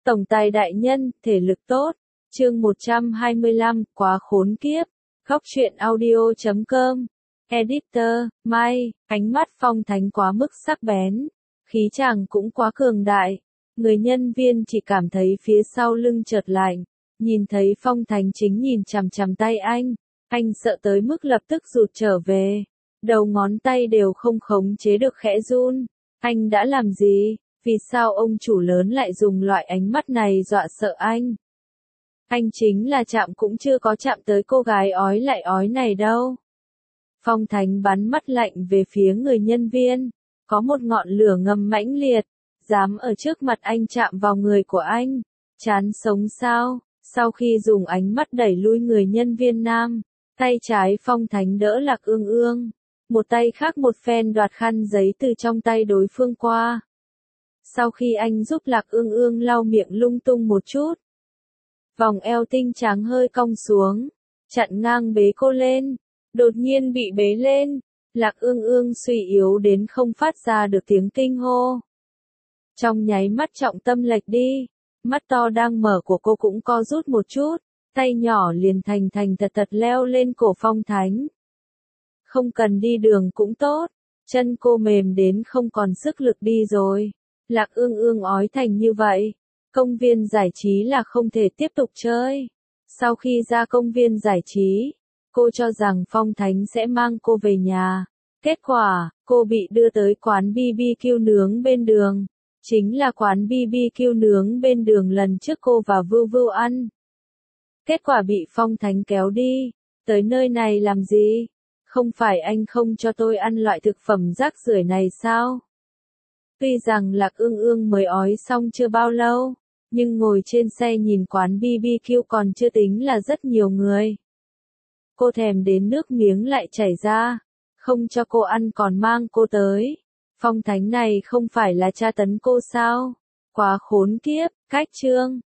Tổng tài đại nhân, thể lực tốt. Chương 125, quá khốn kiếp. Góc truyện audio.com. Editor, Mai, ánh mắt Phong Thánh quá mức sắc bén. Khí chàng cũng quá cường đại. Người nhân viên chỉ cảm thấy phía sau lưng chợt lạnh. Nhìn thấy Phong Thánh chính nhìn chằm chằm tay anh sợ tới mức lập tức rụt trở về. Đầu ngón tay đều không khống chế được khẽ run. Anh đã làm gì? Vì sao ông chủ lớn lại dùng loại ánh mắt này dọa sợ anh? Anh chính là chạm cũng chưa có chạm tới cô gái ói lại ói này đâu. Phong Thánh bắn mắt lạnh về phía người nhân viên. Có một ngọn lửa ngầm mãnh liệt. Dám ở trước mặt anh chạm vào người của anh. Chán sống sao? Sau khi dùng ánh mắt đẩy lui người nhân viên nam, tay trái Phong Thánh đỡ Lạc Ương Ương. Một tay khác một phen đoạt khăn giấy từ trong tay đối phương qua. Sau khi anh giúp Lạc Ương Ương lau miệng lung tung một chút, vòng eo tinh trắng hơi cong xuống, chặn ngang bế cô lên. Đột nhiên bị bế lên, Lạc Ương Ương suy yếu đến không phát ra được tiếng kinh hô. Trong nháy mắt trọng tâm lệch đi, mắt to đang mở của cô cũng co rút một chút, tay nhỏ liền thành thật leo lên cổ Phong Thánh. Không cần đi đường cũng tốt, chân cô mềm đến không còn sức lực đi rồi. Lạc Ương Ương ói thành như vậy, công viên giải trí là không thể tiếp tục chơi. Sau khi ra công viên giải trí, cô cho rằng Phong Thánh sẽ mang cô về nhà. Kết quả, cô bị đưa tới quán BBQ nướng bên đường. Chính là quán BBQ nướng bên đường lần trước cô và Vưu Vưu ăn. Kết quả bị Phong Thánh kéo đi. Tới nơi này làm gì? Không phải anh không cho tôi ăn loại thực phẩm rác rưởi này sao? Tuy rằng Lạc Ương Ương mới ói xong chưa bao lâu, nhưng ngồi trên xe nhìn quán BBQ còn chưa tính là rất nhiều người. Cô thèm đến nước miếng lại chảy ra, không cho cô ăn còn mang cô tới. Phong Thánh này không phải là tra tấn cô sao? Quá khốn kiếp, cách chương.